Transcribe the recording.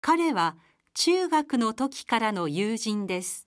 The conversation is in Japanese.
彼は中学の時からの友人です。